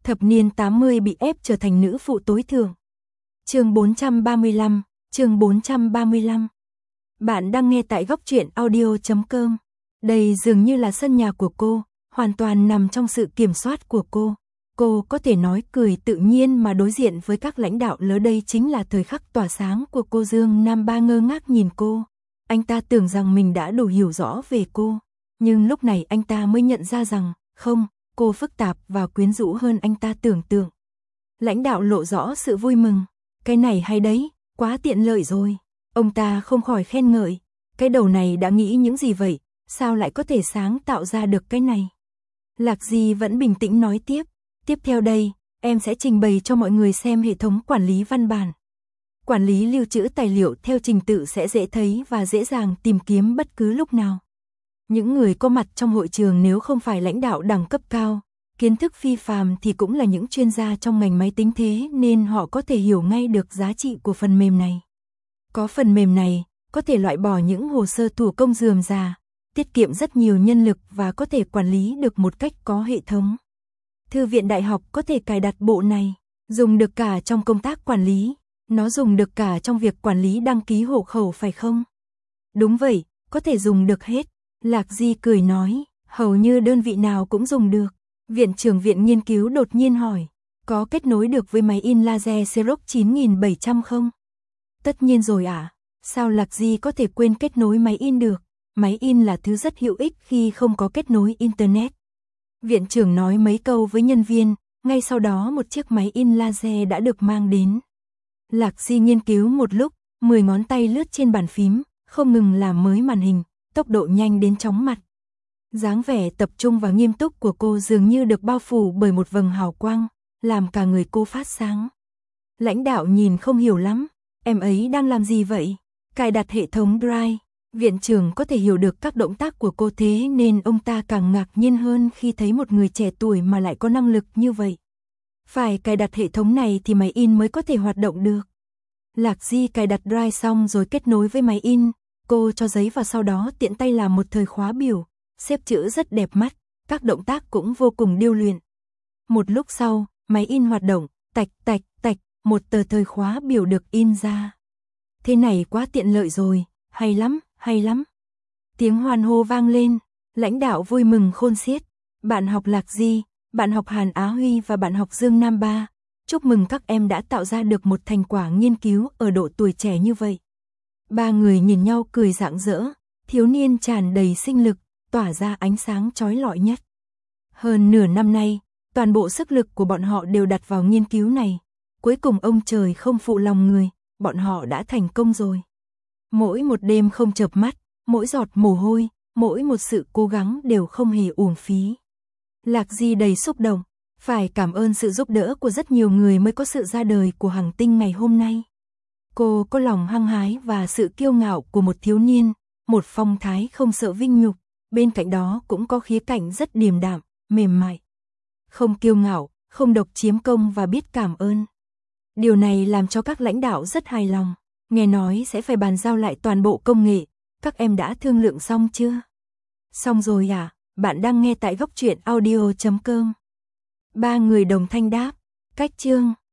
Thập niên 80 bị ép trở thành nữ phụ tối thượng. Chương 435. Bạn đang nghe tại góc truyện audio.com. Đây dường như là sân nhà của cô, hoàn toàn nằm trong sự kiểm soát của cô. Cô có thể nói cười tự nhiên mà đối diện với các lãnh đạo lớn, đây chính là thời khắc tỏa sáng của cô. Dương Nam Ba ngơ ngác nhìn cô. Anh ta tưởng rằng mình đã đủ hiểu rõ về cô, nhưng lúc này anh ta mới nhận ra rằng, không, cô phức tạp và quyến rũ hơn anh ta tưởng tượng. Lãnh đạo lộ rõ sự vui mừng. Cái này hay đấy, quá tiện lợi rồi. Ông ta không khỏi khen ngợi. Cái đầu này đã nghĩ những gì vậy, sao lại có thể sáng tạo ra được cái này? Lạc Di vẫn bình tĩnh nói tiếp. Tiếp theo đây, em sẽ trình bày cho mọi người xem hệ thống quản lý văn bản. Quản lý lưu trữ tài liệu theo trình tự sẽ dễ thấy và dễ dàng tìm kiếm bất cứ lúc nào. Những người có mặt trong hội trường nếu không phải lãnh đạo đẳng cấp cao, kiến thức phi phàm thì cũng là những chuyên gia trong ngành máy tính, thế nên họ có thể hiểu ngay được giá trị của phần mềm này. Có phần mềm này, có thể loại bỏ những hồ sơ thủ công rườm rà, tiết kiệm rất nhiều nhân lực và có thể quản lý được một cách có hệ thống. Thư viện đại học có thể cài đặt bộ này, dùng được cả trong công tác quản lý, nó dùng được cả trong việc quản lý đăng ký hộ khẩu phải không? Đúng vậy, có thể dùng được hết. Lạc Di cười nói, hầu như đơn vị nào cũng dùng được. Viện trưởng viện nghiên cứu đột nhiên hỏi, có kết nối được với máy in laser Xerox 9700 không? Tất nhiên rồi ạ. Sao Lạc Di có thể quên kết nối máy in được? Máy in là thứ rất hữu ích khi không có kết nối Internet. Viện trưởng nói mấy câu với nhân viên, ngay sau đó một chiếc máy in laser đã được mang đến. Lạc Di nghiên cứu một lúc, 10 ngón tay lướt trên bàn phím, không ngừng làm mới màn hình, tốc độ nhanh đến chóng mặt. Dáng vẻ tập trung và nghiêm túc của cô dường như được bao phủ bởi một vầng hào quang, làm cả người cô phát sáng. Lãnh đạo nhìn không hiểu lắm, em ấy đang làm gì vậy? Cài đặt hệ thống Drive. Viện trưởng có thể hiểu được các động tác của cô, thế nên ông ta càng ngạc nhiên hơn khi thấy một người trẻ tuổi mà lại có năng lực như vậy. Phải cài đặt hệ thống này thì máy in mới có thể hoạt động được. Lạc Di cài đặt Drive xong rồi kết nối với máy in, cô cho giấy và sau đó tiện tay làm một thời khóa biểu, xếp chữ rất đẹp mắt, các động tác cũng vô cùng điêu luyện. Một lúc sau, máy in hoạt động, tạch tạch tạch, một tờ thời khóa biểu được in ra. Thế này quá tiện lợi rồi, hay lắm, hay lắm. Tiếng hoan hô vang lên, lãnh đạo vui mừng khôn xiết. Bạn học Lạc Di, bạn học Hàn Á Huy và bạn học Dương Nam Ba, chúc mừng các em đã tạo ra được một thành quả nghiên cứu ở độ tuổi trẻ như vậy. Ba người nhìn nhau cười rạng rỡ, thiếu niên tràn đầy sinh lực, tỏa ra ánh sáng chói lọi nhất. Hơn nửa năm nay, toàn bộ sức lực của bọn họ đều đặt vào nghiên cứu này. Cuối cùng ông trời không phụ lòng người, bọn họ đã thành công rồi. Mỗi một đêm không chợp mắt, mỗi giọt mồ hôi, mỗi một sự cố gắng đều không hề uổng phí. Lạc Di đầy xúc động, phải cảm ơn sự giúp đỡ của rất nhiều người mới có sự ra đời của hành tinh ngày hôm nay. Cô có lòng hăng hái và sự kiêu ngạo của một thiếu niên, một phong thái không sợ vinh nhục, bên cạnh đó cũng có khía cạnh rất điềm đạm, mềm mại. Không kiêu ngạo, không độc chiếm công và biết cảm ơn. Điều này làm cho các lãnh đạo rất hài lòng. Nghe nói sẽ phải bàn giao lại toàn bộ công nghệ, các em đã thương lượng xong chưa? Xong rồi à, bạn đang nghe tại góc truyện audio.com. Ba người đồng thanh đáp, cách chương.